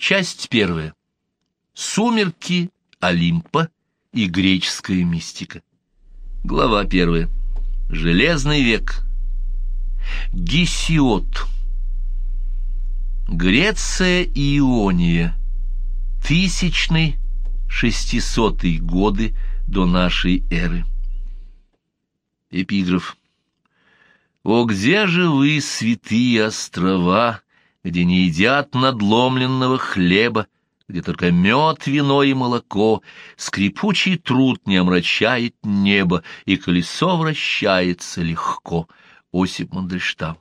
Часть первая. Сумерки Олимпа и греческая мистика. Глава первая. Железный век. Гесиод. Греция и Иония. 1000-600 годы до нашей эры. Эпиграф. «О, где же вы, святые острова, где не едят надломленного хлеба, где только мед, вино и молоко, скрипучий труд не омрачает небо, и колесо вращается легко». Осип Мандельштам.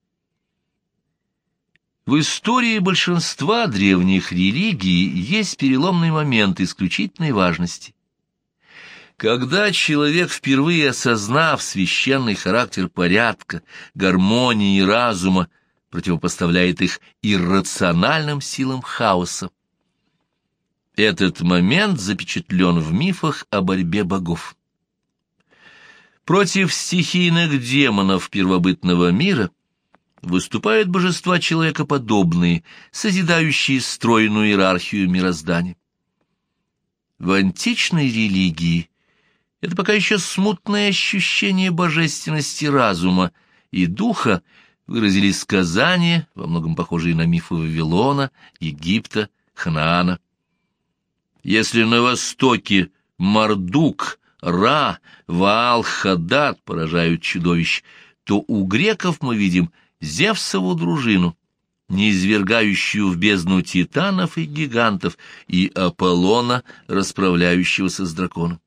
В истории большинства древних религий есть переломный момент исключительной важности. Когда человек, впервые осознав священный характер порядка, гармонии и разума, противопоставляет их иррациональным силам хаоса. Этот момент запечатлен в мифах о борьбе богов. Против стихийных демонов первобытного мира выступают божества человекоподобные, созидающие стройную иерархию мироздания. В античной религии это пока еще смутное ощущение божественности разума и духа выразили сказания, во многом похожие на мифы Вавилона, Египта, Ханаана. Если на востоке Мардук, Ра, Ваал, Хадад поражают чудовищ, то у греков мы видим Зевсову дружину, ниизвергающую в бездну титанов и гигантов, и Аполлона, расправляющегося с драконом.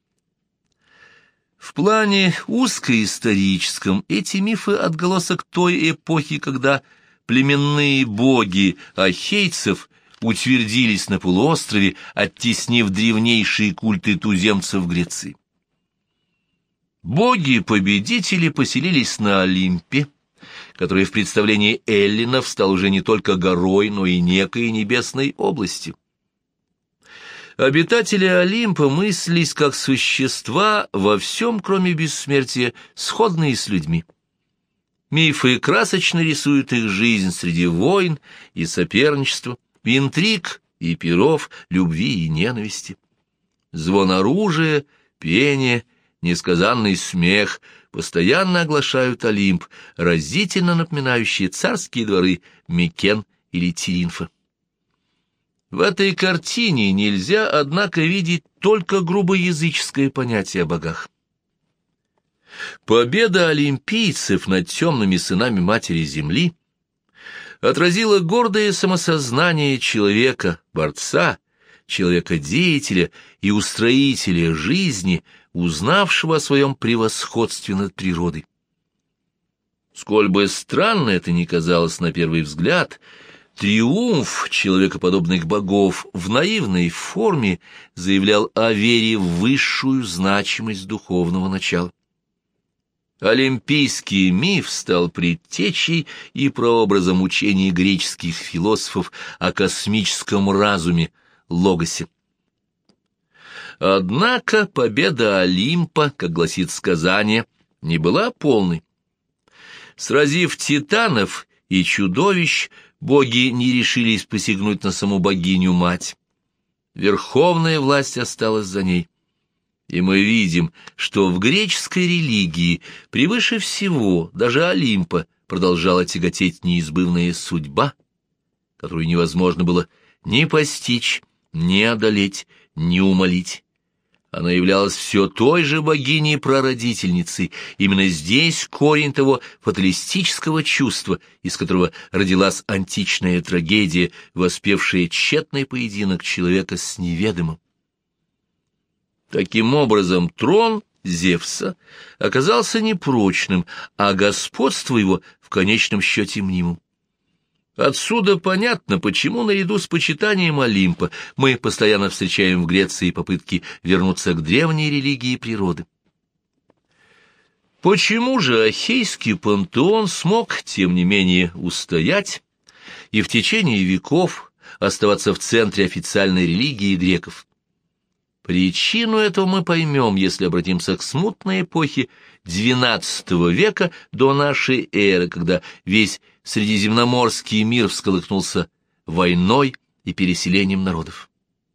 В плане узкоисторическом эти мифы — отголосок той эпохи, когда племенные боги ахейцев утвердились на полуострове, оттеснив древнейшие культы туземцев Греции. Боги-победители поселились на Олимпе, который в представлении эллинов стал уже не только горой, но и некой небесной областью. Обитатели Олимпа мыслились как существа во всем, кроме бессмертия, сходные с людьми. Мифы красочно рисуют их жизнь среди войн и соперничества, интриг и пиров, любви и ненависти. Звон оружия, пение, несказанный смех постоянно оглашают Олимп, разительно напоминающие царские дворы Микен или Тиринфа. В этой картине нельзя, однако, видеть только грубоязыческое понятие о богах. Победа олимпийцев над темными сынами Матери Земли отразила гордое самосознание человека, борца, человека-деятеля и устроителя жизни, узнавшего о своем превосходстве над природой. Сколь бы странно это ни казалось на первый взгляд, триумф человекоподобных богов в наивной форме заявлял о вере в высшую значимость духовного начала. Олимпийский миф стал предтечей и прообразом учений греческих философов о космическом разуме, логосе. Однако победа Олимпа, как гласит сказание, не была полной. Сразив титанов и чудовищ, боги не решились посягнуть на саму богиню-мать. Верховная власть осталась за ней. И мы видим, что в греческой религии превыше всего, даже Олимпа, продолжала тяготеть неизбывная судьба, которую невозможно было ни постичь, ни одолеть, ни умолить. Она являлась все той же богиней-прародительницей. Именно здесь корень того фаталистического чувства, из которого родилась античная трагедия, воспевшая тщетный поединок человека с неведомым. Таким образом, трон Зевса оказался непрочным, а господство его в конечном счете мнимым. Отсюда понятно, почему наряду с почитанием Олимпа мы постоянно встречаем в Греции попытки вернуться к древней религии природы. Почему же ахейский пантеон смог, тем не менее, устоять и в течение веков оставаться в центре официальной религии греков? Причину этого мы поймем, если обратимся к смутной эпохе XII века до нашей эры, когда весь средиземноморский мир всколыхнулся войной, и переселением народов.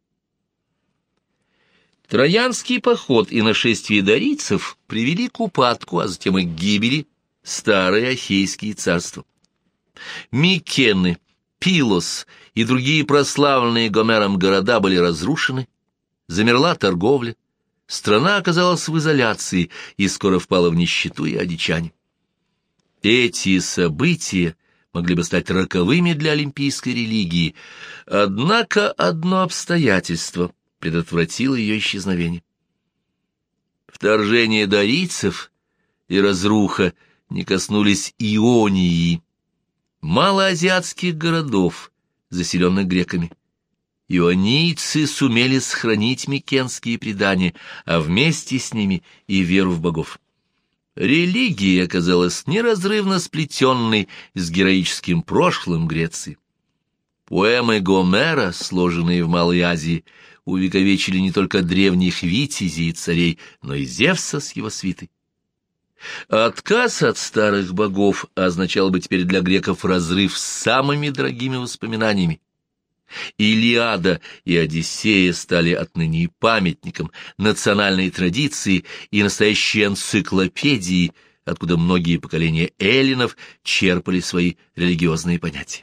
Троянский поход и нашествие дарийцев привели к упадку, а затем и к гибели старые Ахейские царства. Микены, Пилос и другие прославленные Гомером города были разрушены, замерла торговля, страна оказалась в изоляции и скоро впала в нищету и одичание. Эти события могли бы стать роковыми для олимпийской религии, однако одно обстоятельство предотвратило ее исчезновение. Вторжение дарийцев и разруха не коснулись Ионии, малоазиатских городов, заселенных греками. Ионийцы сумели сохранить микенские предания, а вместе с ними и веру в богов. Религия оказалась неразрывно сплетенной с героическим прошлым Греции. Поэмы Гомера, сложенные в Малой Азии, увековечили не только древних витязей и царей, но и Зевса с его свитой. Отказ от старых богов означал бы теперь для греков разрыв с самыми дорогими воспоминаниями. Илиада и Одиссея стали отныне и памятником национальной традиции и настоящей энциклопедии, откуда многие поколения эллинов черпали свои религиозные понятия.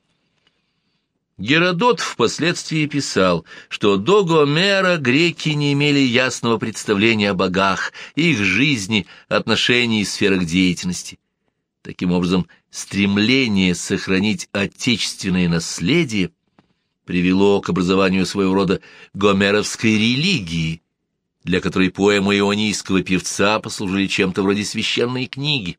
Геродот впоследствии писал, что до Гомера греки не имели ясного представления о богах, их жизни, отношении и сферах деятельности. Таким образом, стремление сохранить отечественное наследие привело к образованию своего рода гомеровской религии, для которой поэмы ионийского певца послужили чем-то вроде священной книги.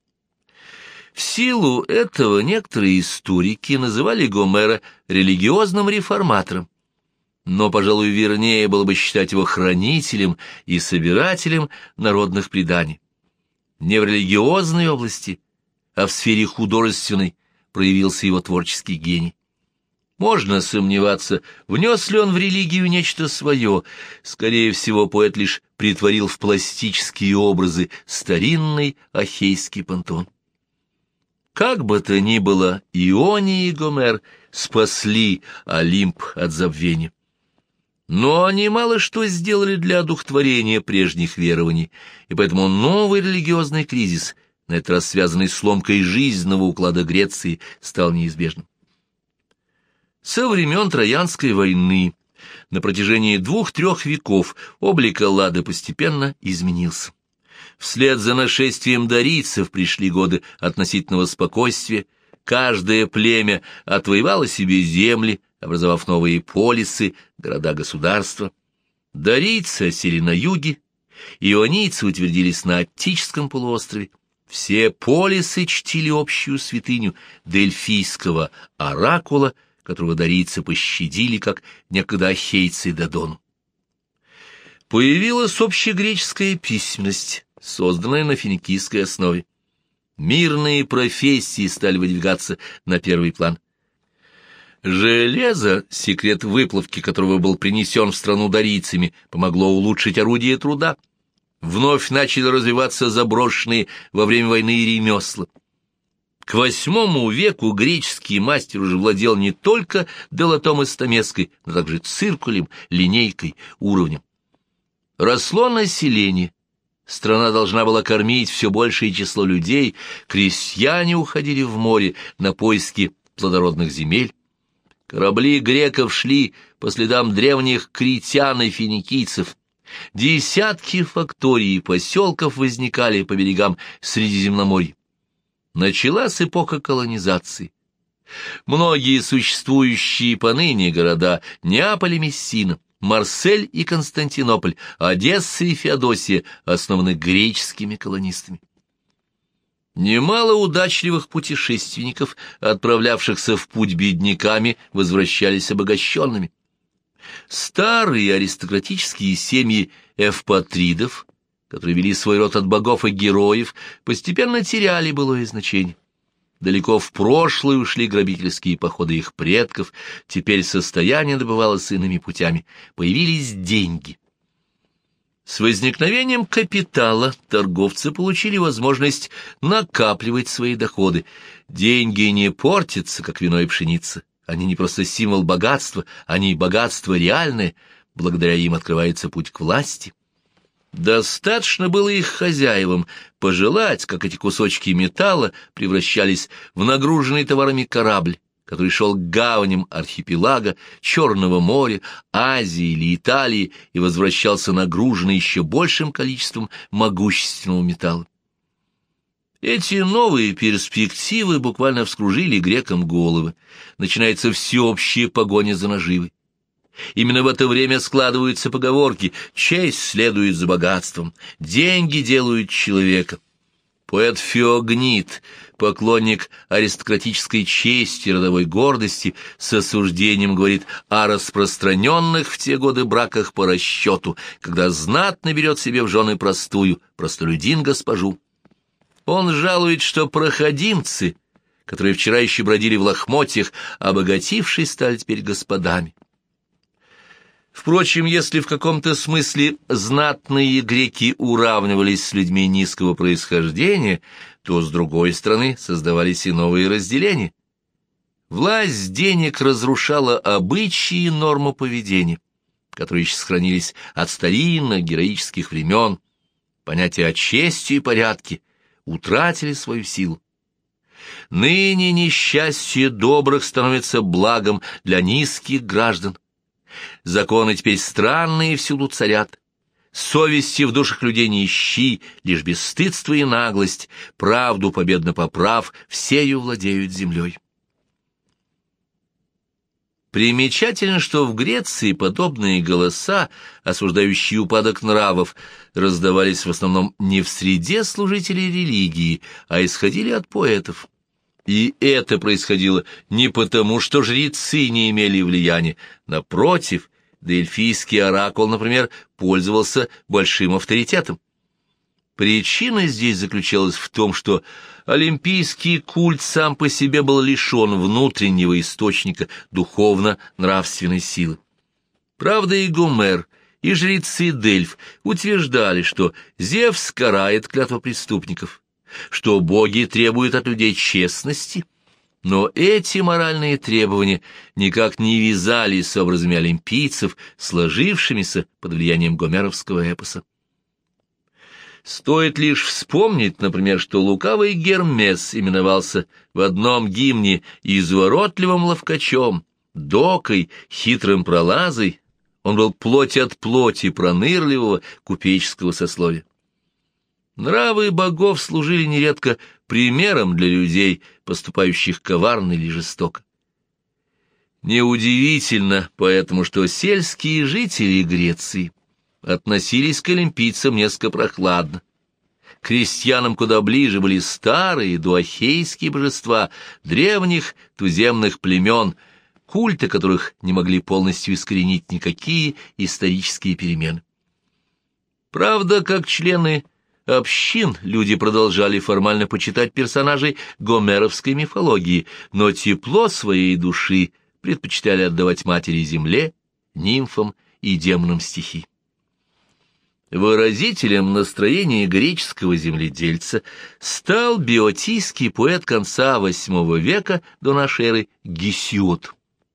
В силу этого некоторые историки называли Гомера религиозным реформатором, но, пожалуй, вернее было бы считать его хранителем и собирателем народных преданий. Не в религиозной области, а в сфере художественной проявился его творческий гений. Можно сомневаться, внес ли он в религию нечто свое. Скорее всего, поэт лишь претворил в пластические образы старинный ахейский пантеон. Как бы то ни было, Ионий и Гомер спасли Олимп от забвения. Но они мало что сделали для одухотворения прежних верований, и поэтому новый религиозный кризис, на этот раз связанный с ломкой жизненного уклада Греции, стал неизбежным. Со времен Троянской войны на протяжении 2-3 веков облик Эллады постепенно изменился. Вслед за нашествием дарийцев пришли годы относительного спокойствия, каждое племя отвоевало себе земли, образовав новые полисы, города-государства. Дарийцы осели на юге, ионийцы утвердились на Аттическом полуострове. Все полисы чтили общую святыню Дельфийского оракула, которого дарийцы пощадили, как некогда ахейцы Додону. Появилась общегреческая письменность, созданная на финикийской основе. Мирные профессии стали выдвигаться на первый план. Железо, секрет выплавки которого был принесен в страну дарийцами, помогло улучшить орудие труда. Вновь начали развиваться заброшенные во время войны ремесла. К VIII веку греческий мастер уже владел не только долотом и стамеской, но также циркулем, линейкой, уровнем. Росло население. Страна должна была кормить все большее число людей, крестьяне уходили в море на поиски плодородных земель. Корабли греков шли по следам древних критян и финикийцев. Десятки факторий и поселков возникали по берегам Средиземноморья. Началась эпоха колонизации. Многие существующие поныне города — Неаполь и Мессина, Марсель и Константинополь, Одесса и Феодосия — основаны греческими колонистами. Немало удачливых путешественников, отправлявшихся в путь бедняками, возвращались обогащенными. Старые аристократические семьи эвпатридов, которые вели свой род от богов и героев, постепенно теряли былое значение. Далеко в прошлое ушли грабительские походы их предков, теперь состояние добывалось иными путями, появились деньги. С возникновением капитала торговцы получили возможность накапливать свои доходы. Деньги не портятся, как вино и пшеница, Они не просто символ богатства, они богатство реальное, благодаря им открывается путь к власти. Достаточно было их хозяевам пожелать, как эти кусочки металла превращались в нагруженный товарами корабль, который шел к гаваням архипелага, Черного моря, Азии или Италии и возвращался нагруженный еще большим количеством могущественного металла. Эти новые перспективы буквально вскружили грекам головы. Начинается всеобщая погоня за наживой. Именно в это время складываются поговорки «честь следует за богатством», «деньги делают человека». Поэт Феогнид, поклонник аристократической чести, родовой гордости, с осуждением говорит о распространенных в те годы браках по расчету, когда знатно берет себе в жены простую, простолюдин госпожу. Он жалует, что проходимцы, которые вчера еще бродили в лохмотьях, обогатившись, стали теперь господами. Впрочем, если в каком-то смысле знатные греки уравнивались с людьми низкого происхождения, то, с другой стороны, создавались и новые разделения. Власть денег разрушала обычаи и нормы поведения, которые еще сохранились от старинных героических времен. Понятия о чести и порядке утратили свою силу. Ныне несчастье добрых становится благом для низких граждан. Законы теперь странные всюду царят. Совести в душах людей не ищи, лишь бесстыдство и наглость, правду победно поправ, всею владеют землей. Примечательно, что в Греции подобные голоса, осуждающие упадок нравов, раздавались в основном не в среде служителей религии, а исходили от поэтов. И это происходило не потому, что жрецы не имели влияния. Напротив, дельфийский оракул, например, пользовался большим авторитетом. Причина здесь заключалась в том, что олимпийский культ сам по себе был лишен внутреннего источника духовно-нравственной силы. Правда, и Гомер, и жрецы Дельф утверждали, что Зевс карает клятвопреступников, что боги требуют от людей честности, но эти моральные требования никак не вязались с образами олимпийцев, сложившимися под влиянием гомеровского эпоса. Стоит лишь вспомнить, например, что лукавый Гермес именовался в одном гимне изворотливым ловкачом, докой, хитрым пролазой. Он был плоть от плоти пронырливого купеческого сословия. Нравы богов служили нередко примером для людей, поступающих коварно или жестоко. Неудивительно поэтому, что сельские жители Греции относились к олимпийцам несколько прохладно. Крестьянам куда ближе были старые дуахейские божества древних туземных племен, культы которых не могли полностью искоренить никакие исторические перемены. Правда, как члены общин люди продолжали формально почитать персонажей гомеровской мифологии, но тепло своей души предпочитали отдавать матери-земле, нимфам и демонам стихий. Выразителем настроения греческого земледельца стал биотийский поэт конца VIII века до нашей эры Гесиод.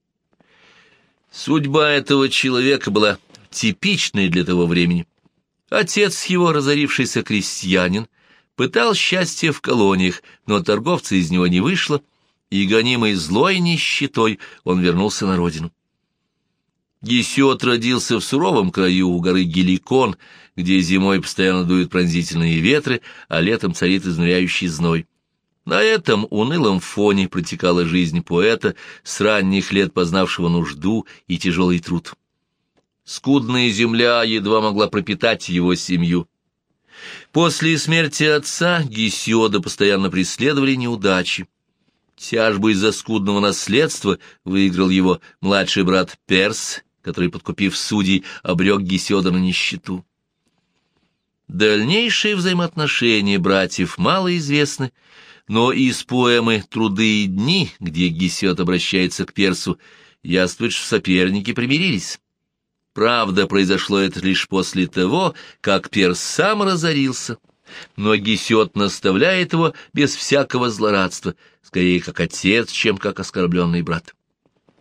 Судьба этого человека была типичной для того времени. Отец его, разорившийся крестьянин, пытал счастье в колониях, но торговца из него не вышло, и, гонимый злой нищетой, он вернулся на родину. Гесиод родился в суровом краю у горы Геликон, где зимой постоянно дуют пронзительные ветры, а летом царит изнуряющий зной. На этом унылом фоне протекала жизнь поэта, с ранних лет познавшего нужду и тяжелый труд. Скудная земля едва могла пропитать его семью. После смерти отца Гесиода постоянно преследовали неудачи. Тяжбу из-за скудного наследства выиграл его младший брат Перс, который, подкупив судей, обрек Гесиода на нищету. Дальнейшие взаимоотношения братьев мало известны, но из поэмы «Труды и дни», где Гесиод обращается к Персу, яствует, что соперники примирились. Правда, произошло это лишь после того, как Перс сам разорился, но Гесиод наставляет его без всякого злорадства, скорее как отец, чем как оскорбленный брат.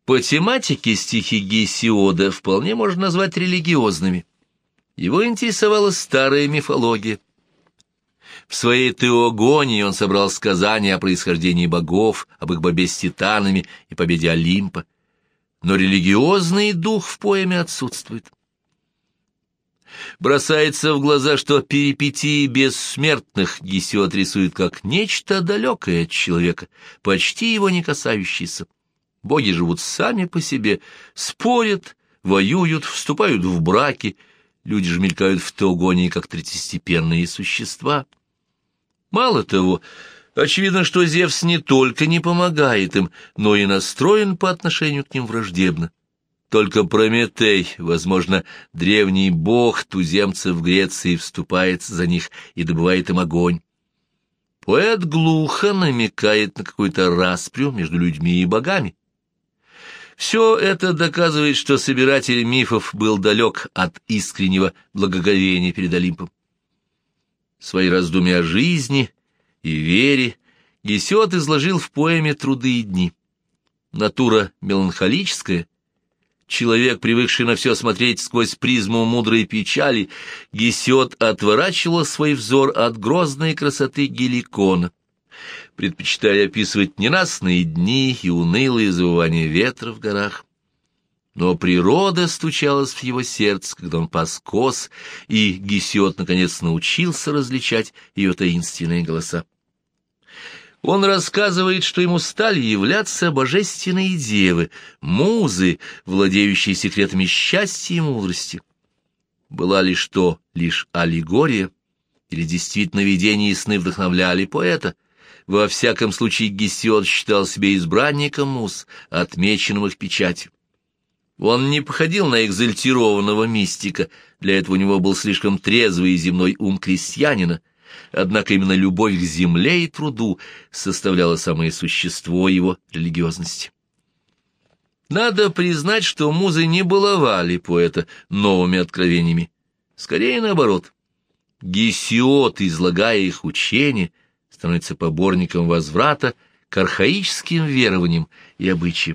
По тематике стихи Гесиода вполне можно назвать религиозными. Его интересовала старая мифология. В своей Теогонии он собрал сказания о происхождении богов, об их борьбе с титанами и победе Олимпа. Но религиозный дух в поэме отсутствует. Бросается в глаза, что перипетии бессмертных Гесиод рисует как нечто далекое от человека, почти его не касающееся. Боги живут сами по себе, спорят, воюют, вступают в браки, люди же мелькают в Теогонии как третьестепенные существа. Мало того, очевидно, что Зевс не только не помогает им, но и настроен по отношению к ним враждебно. Только Прометей, возможно, древний бог туземцев Греции, вступает за них и добывает им огонь. Поэт глухо намекает на какую-то распрю между людьми и богами. Все это доказывает, что собиратель мифов был далек от искреннего благоговения перед Олимпом. Свои раздумья о жизни и вере Гесиод изложил в поэме «Труды и дни». Натура меланхолическая, человек, привыкший на все смотреть сквозь призму мудрой печали, Гесиод отворачивал свой взор от грозной красоты Геликона, предпочитая описывать ненастные дни и унылые завывания ветра в горах. Но природа стучалась в его сердце, когда он пас коз, и Гесиод наконец научился различать ее таинственные голоса. Он рассказывает, что ему стали являться божественные девы, музы, владеющие секретами счастья и мудрости. Была ли что лишь аллегория, или действительно видения и сны вдохновляли поэта? Во всяком случае Гесиод считал себя избранником муз, отмеченным их печатью. Он не походил на экзальтированного мистика, для этого у него был слишком трезвый и земной ум крестьянина, однако именно любовь к земле и труду составляла самое существо его религиозности. Надо признать, что музы не баловали поэта новыми откровениями, скорее наоборот. Гесиод, излагая их учения, становится поборником возврата к архаическим верованиям и обычаям.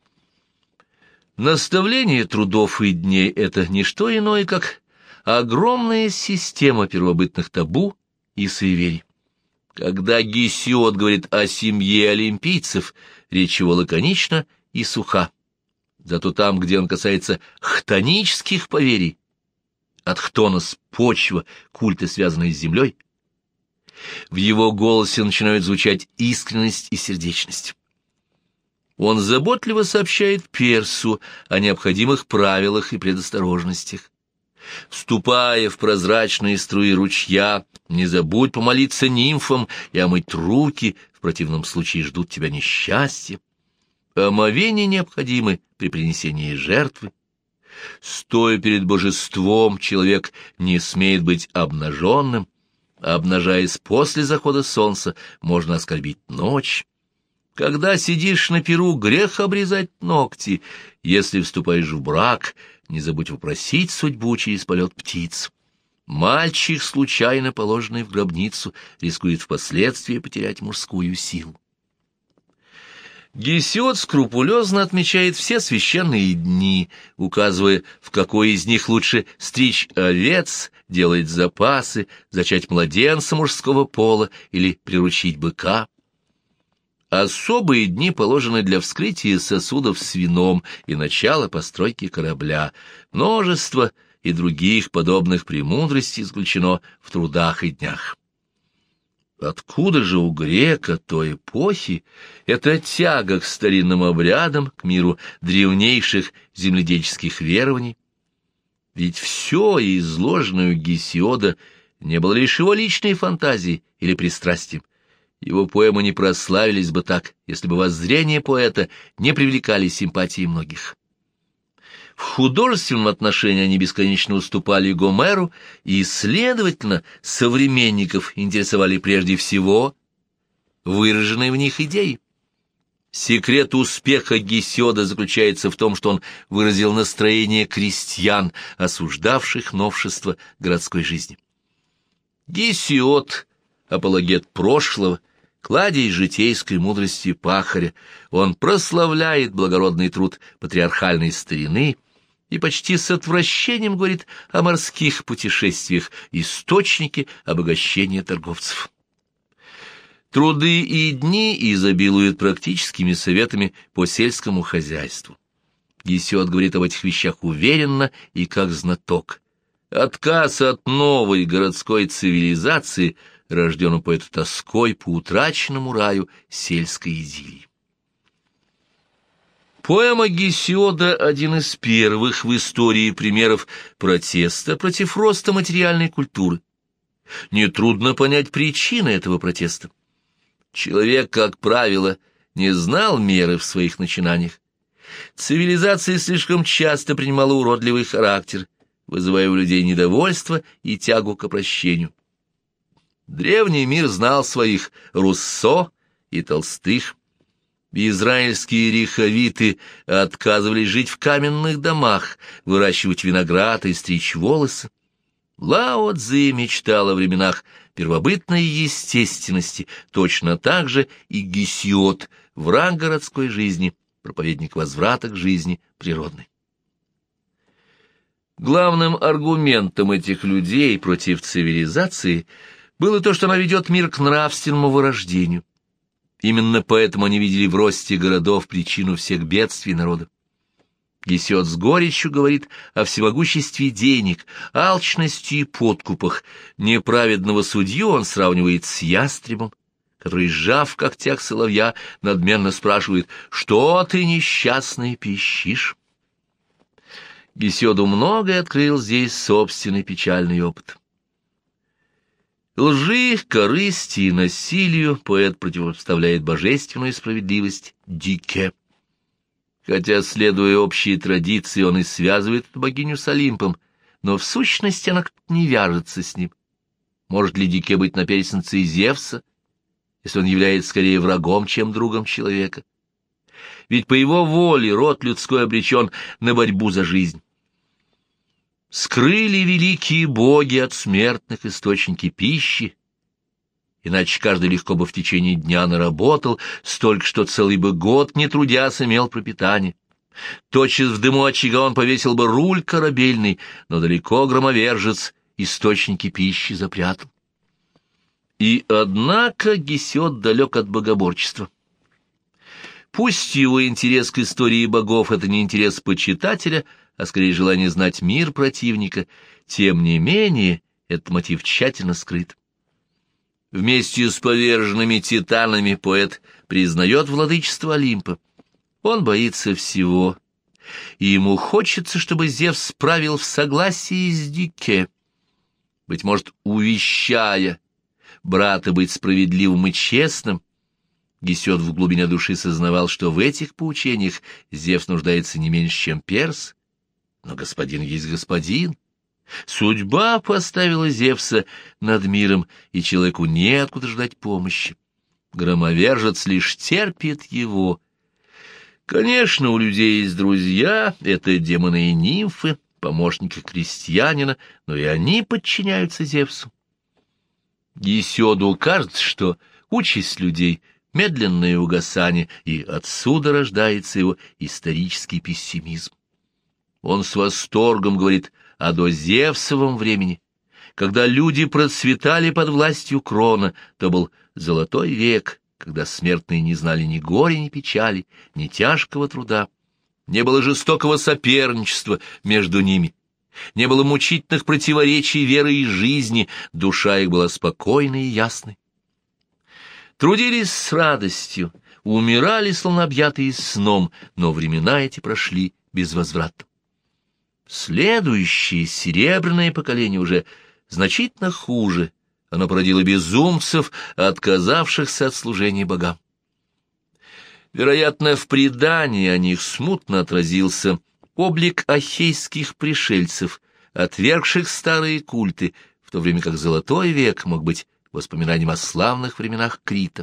Наставление трудов и дней — это не что иное, как огромная система первобытных табу и суеверий. Когда Гесиод говорит о семье олимпийцев, речь его лаконична и суха. Зато там, где он касается хтонических поверий, от хтонос — почва, культы, связанные с землей, в его голосе начинают звучать искренность и сердечность. Он заботливо сообщает Персу о необходимых правилах и предосторожностях. Вступая в прозрачные струи ручья, не забудь помолиться нимфам и омыть руки, в противном случае ждут тебя несчастья. Омовения необходимы при принесении жертвы. Стоя перед божеством, человек не смеет быть обнаженным, а обнажаясь после захода солнца, можно оскорбить ночь. Когда сидишь на пиру, грех обрезать ногти. Если вступаешь в брак, не забудь вопросить судьбу через полет птиц. Мальчик, случайно положенный в гробницу, рискует впоследствии потерять мужскую силу. Гесиод скрупулезно отмечает все священные дни, указывая, в какой из них лучше стричь овец, делать запасы, зачать младенца мужского пола или приручить быка. Особые дни положены для вскрытия сосудов с вином и начала постройки корабля. Множество и других подобных премудростей исключено в трудах и днях. Откуда же у грека той эпохи эта тяга к старинным обрядам, к миру древнейших земледельческих верований? Ведь все изложенное у Гесиода не было лишь его личной фантазией или пристрастием. Его поэмы не прославились бы так, если бы воззрения поэта не привлекали симпатии многих. В художественном отношении они бесконечно уступали Гомеру, и, следовательно, современников интересовали прежде всего выраженные в них идеи. Секрет успеха Гесиода заключается в том, что он выразил настроение крестьян, осуждавших новшества городской жизни. Гесиод, апологет прошлого, Кладезь житейской мудрости пахаря, он прославляет благородный труд патриархальной старины и почти с отвращением говорит о морских путешествиях, источнике обогащения торговцев. Труды и дни изобилуют практическими советами по сельскому хозяйству. Гесиод говорит об этих вещах уверенно и как знаток. Отказ от новой городской цивилизации рожден у поэта тоской по утраченному раю сельской идиллии. Поэма Гесиода — один из первых в истории примеров протеста против роста материальной культуры. Нетрудно понять причины этого протеста. Человек, как правило, не знал меры в своих начинаниях. Цивилизация слишком часто принимала уродливый характер, вызывая у людей недовольство и тягу к опрощению. Древний мир знал своих Руссо и Толстых. Израильские риховиты отказывались жить в каменных домах, выращивать виноград и стричь волосы. Лао Цзы мечтал о временах первобытной естественности, точно так же и Гесиод, враг городской жизни, проповедник возврата к жизни природной. Главным аргументом этих людей против цивилизации было то, что она ведет мир к нравственному вырождению. Именно поэтому они видели в росте городов причину всех бедствий народа. Гесиод с горечью говорит о всемогуществе денег, алчности и подкупах. Неправедного судью он сравнивает с ястребом, который, сжав в когтях соловья, надменно спрашивает: «Что ты, несчастный, пищишь?» Гесиоду многое открыл здесь собственный печальный опыт. Лжи, корысти и насилию поэт противопоставляет божественную справедливость Дике. Хотя, следуя общей традиции, он и связывает эту богиню с Олимпом, но в сущности она как-то не вяжется с ним. Может ли Дике быть наперсницей Зевса, если он является скорее врагом, чем другом человека? Ведь по его воле род людской обречен на борьбу за жизнь. Скрыли великие боги от смертных источники пищи, иначе каждый легко бы в течение дня наработал, столько, что целый бы год, не трудясь, имел пропитание. Тотчас в дыму очага он повесил бы руль корабельный, но далеко громовержец источники пищи запрятал. И однако Гесиод далек от богоборчества. Пусть его интерес к истории богов — это не интерес почитателя, а скорее желание знать мир противника, тем не менее этот мотив тщательно скрыт. Вместе с поверженными титанами поэт признает владычество Олимпа. Он боится всего, и ему хочется, чтобы Зевс правил в согласии с Дике, быть может, увещая брата быть справедливым и честным. Гесиод в глубине души сознавал, что в этих поучениях Зевс нуждается не меньше, чем Перс, но господин есть господин. Судьба поставила Зевса над миром, и человеку неоткуда ждать помощи. Громовержец лишь терпит его. Конечно, у людей есть друзья, это демоны и нимфы, помощники крестьянина, но и они подчиняются Зевсу. Гесиоду кажется, что участь людей — медленное угасание, и отсюда рождается его исторический пессимизм. Он с восторгом говорит о дозевсовом времени. Когда люди процветали под властью Крона, то был золотой век, когда смертные не знали ни горя, ни печали, ни тяжкого труда. Не было жестокого соперничества между ними, не было мучительных противоречий веры и жизни, душа их была спокойной и ясной. Трудились с радостью, умирали, словно объятые сном, но времена эти прошли безвозвратно. Следующее, серебряное поколение уже значительно хуже. Оно породило безумцев, отказавшихся от служения богам. Вероятно, в предании о них смутно отразился облик ахейских пришельцев, отвергших старые культы, в то время как Золотой век мог быть воспоминанием о славных временах Крита.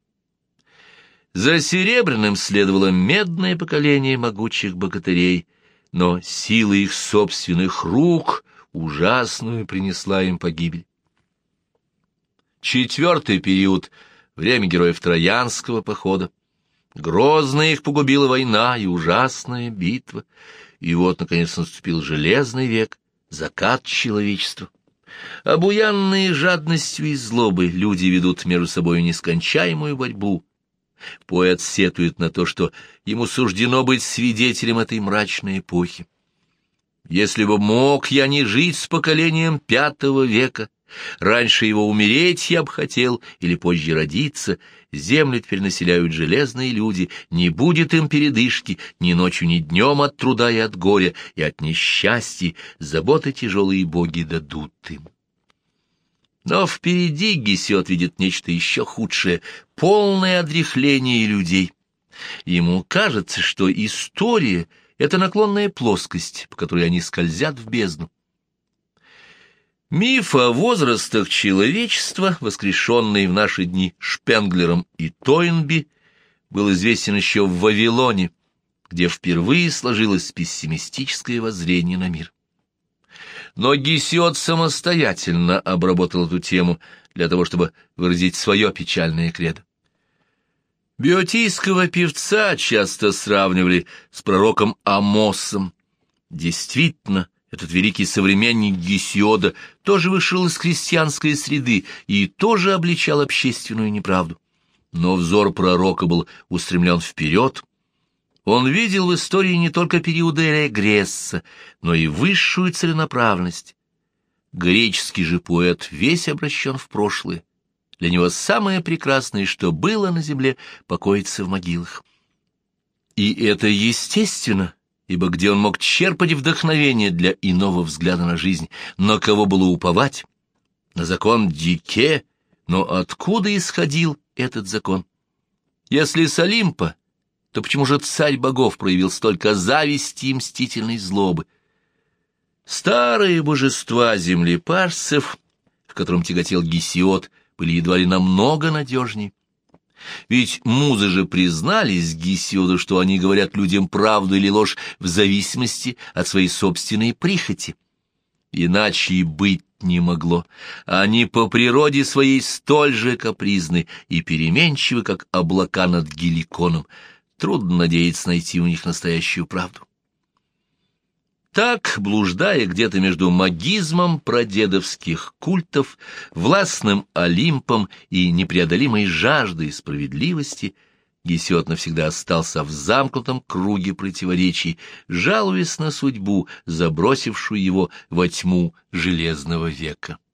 За серебряным следовало медное поколение могучих богатырей, но сила их собственных рук ужасную принесла им погибель. Четвертый период время героев Троянского похода. Грозно их погубила война и ужасная битва. И вот, наконец, наступил Железный век, закат человечества. Обуянные жадностью и злобой люди ведут между собой нескончаемую борьбу. Поэт сетует на то, что ему суждено быть свидетелем этой мрачной эпохи. «Если бы мог я не жить с поколением V века, раньше его умереть я б хотел, или позже родиться, землю теперь населяют железные люди, не будет им передышки ни ночью, ни днем от труда и от горя, и от несчастья, заботы тяжелые боги дадут им». Но впереди Гесиод видит нечто еще худшее — полное одряхление людей. Ему кажется, что история — это наклонная плоскость, по которой они скользят в бездну. Миф о возрастах человечества, воскрешенный в наши дни Шпенглером и Тойнби, был известен еще в Вавилоне, где впервые сложилось пессимистическое воззрение на мир. Но Гесиод самостоятельно обработал эту тему для того, чтобы выразить свое печальное кредо. Беотийского певца часто сравнивали с пророком Амосом. Действительно, этот великий современник Гесиода тоже вышел из крестьянской среды и тоже обличал общественную неправду. Но взор пророка был устремлен вперед. Он видел в истории не только периоды регресса, но и высшую целенаправленность. Греческий же поэт весь обращен в прошлое. Для него самое прекрасное, что было на земле, покоится в могилах. И это естественно, ибо где он мог черпать вдохновение для иного взгляда на жизнь, на кого было уповать? На закон Дике, но откуда исходил этот закон? Если с Олимпа, то почему же царь богов проявил столько зависти и мстительной злобы? Старые божества землепашцев, к которым тяготел Гесиод, были едва ли намного надежнее. Ведь музы же признались Гесиоду, что они говорят людям правду или ложь в зависимости от своей собственной прихоти. Иначе и быть не могло. Они по природе своей столь же капризны и переменчивы, как облака над Геликоном. Трудно надеяться найти у них настоящую правду. Так, блуждая где-то между магизмом прадедовских культов, властным Олимпом и непреодолимой жаждой справедливости, Гесиод навсегда остался в замкнутом круге противоречий, жалуясь на судьбу, забросившую его во тьму Железного века.